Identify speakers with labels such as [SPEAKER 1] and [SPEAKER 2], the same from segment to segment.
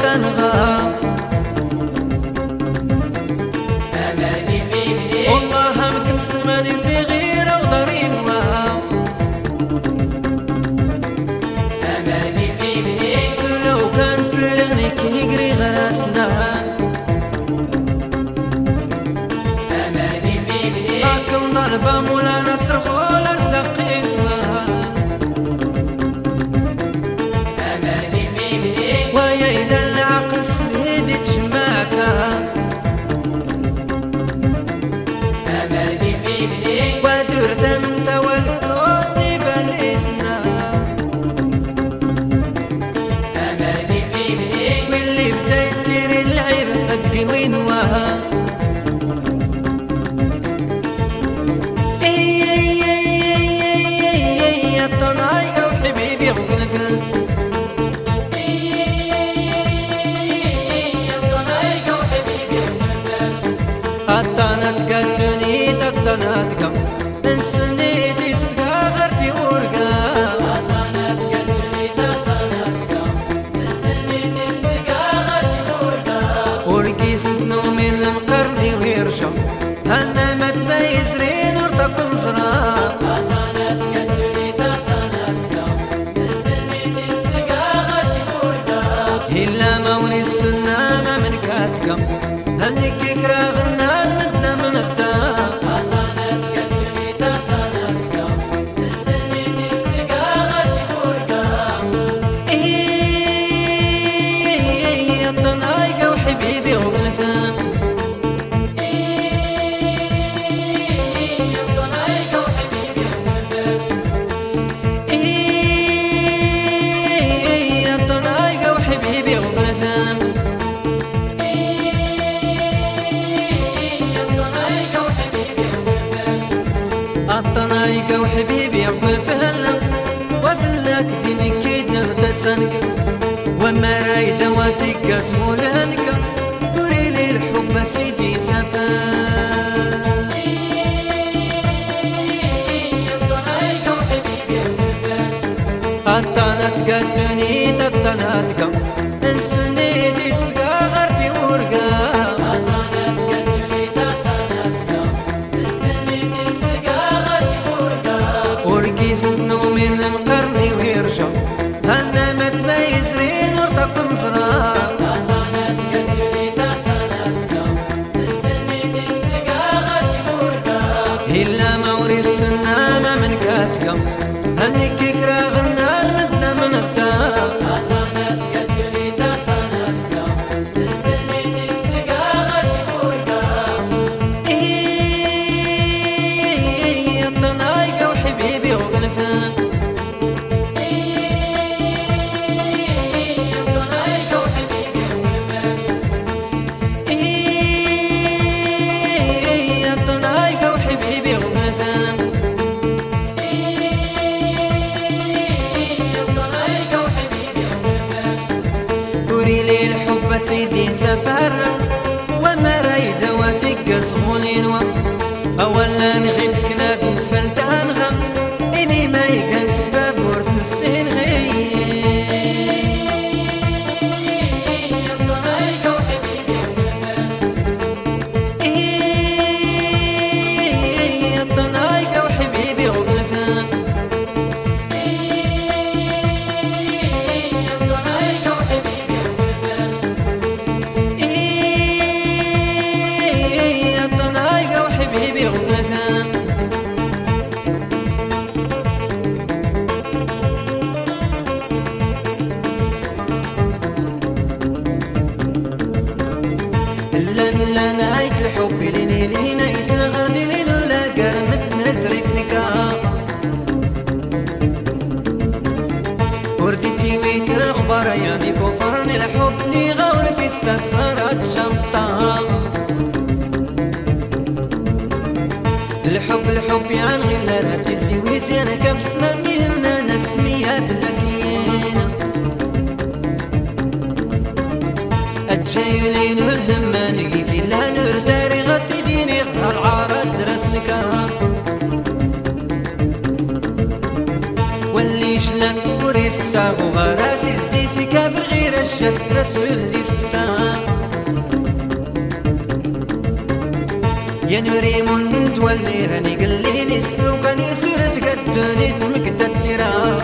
[SPEAKER 1] كنغا
[SPEAKER 2] أماني بيبني
[SPEAKER 1] والله ممكن سماني صغيرة وضريمة
[SPEAKER 2] أماني بيبني
[SPEAKER 1] سلو كانت لغني كيقري غراسنا
[SPEAKER 2] أماني بيبني
[SPEAKER 1] هاكم ضربة مولانا صرخو لرزقينها
[SPEAKER 2] أماني بيبني
[SPEAKER 1] ويا إلى العقل سفيدي تشماكها
[SPEAKER 2] أماني بيبني
[SPEAKER 1] ودرت انت والكون بالإسنا
[SPEAKER 2] أماني بيبني
[SPEAKER 1] واللي بدا يدير العيب أدقي وين وها يا طنايقة وحبيبي غنفل الطنات قدني الطنات قم انسني ديستقا غرتي ورقا ورقي سنو من المقرني ويرشم هنا ما تميز رين ورطق نصرا إلا ما وري السنانة من كاتكم هنك كرا غنان مدنا من اختار يا طنايقة وحبيبي وغنفان يا طنايقة وحبيبي وغنفان الطنايقة وحبيبي وغنفان وفلك ديني كيد نغتسنك وما رايد واتك سهولانك دوري لي الحب سيدي سفان الطنات قدني الطنات قم انسني ديستقا غرتي ورقا ورقي سنو من المقرني ويرشم هنا ما تميز رين ورطق نصرا إلا ما وري السنانة من كاتكم هنك كرا غنان مدنا من اختار يا طنايقة وحبيبي وغنفان يا طنايقة وحبيبي وغنفان دوري لي الحب سيدي سفر وما رايد واتك صغولين أولا نغيتك ناد نفلتان غم إني ما يكن سبب ورد السين غي يا طنايقة وحبيبي وغنفان يا طنايقة وحبيبي وغنفان لا نايت الحب ليني نايت الغرد لين ولا قرمت نزرك نكا وردتي ويت الاخبار يعني كفرني الحب ني غور في السفرات شنطة الحب يعني غلارات يسوي زينة كبس ما ميلنا نسميها بلاكينا الجايلين والهمان يجي لها نور داري غطي ديني العارض رسلك واللي شلن وريسك ساغو غراسي السيسي كابر غير الشد رسول دي يا نوري من تولي راني قليني سلوكاني سيرت قدوني تمكت التراب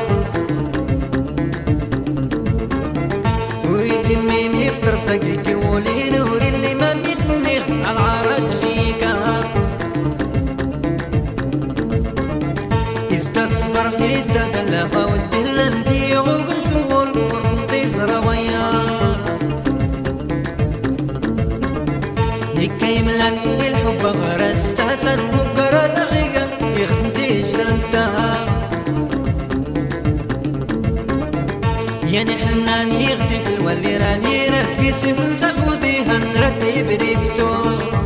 [SPEAKER 1] ويتي ميم يستر سقيكي ولي نوري اللي ما ميتني على عرض شيكا ازداد صبر ازداد اللغة والدلان دي غوغن سول ورمتي سراويا هكا يملان بالحب غرست حسن وقرا دقيقة يخدمتي جرنتها يا نحنان يغتي في الولي راني راه كيسي في التقودي هنرتي بريفتو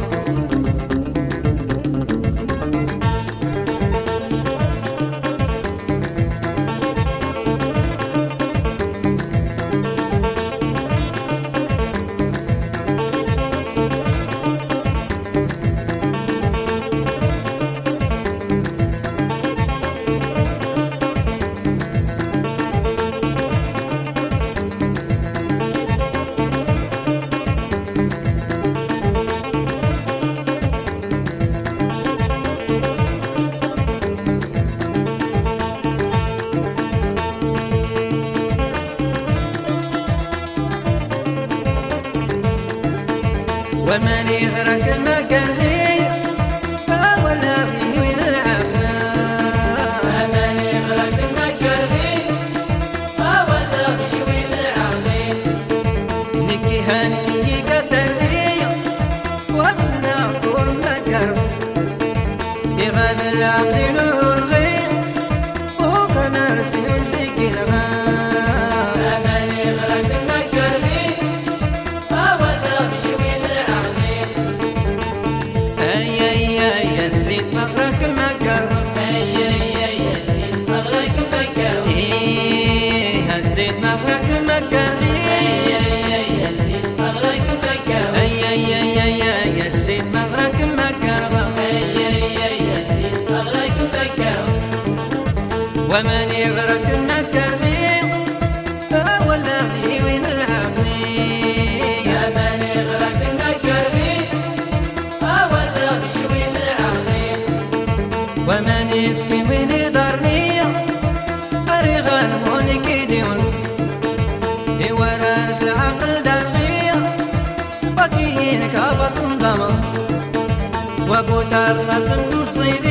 [SPEAKER 1] وماني غيرك ما كان هي ولا في وين العافنا
[SPEAKER 2] أماني غيرك ما كان هي ولا في وين العافنا
[SPEAKER 1] نكي هانكي قدر هي واسنا فور مكر يغاب العقل والغير وكان رسي سيكي الغاب
[SPEAKER 2] أماني غيرك ما كان هي ولا في وين
[SPEAKER 1] ومن يغرق النكر فيه ولا في وين العقلي
[SPEAKER 2] يا من يغرق النكر فيه ولا في وين العقلي
[SPEAKER 1] ومن يسكي وين يضرني أريغان هوني كيديون ورات العقل دارغية بكيين كافة ضمن وبوتا الخلق نصيدي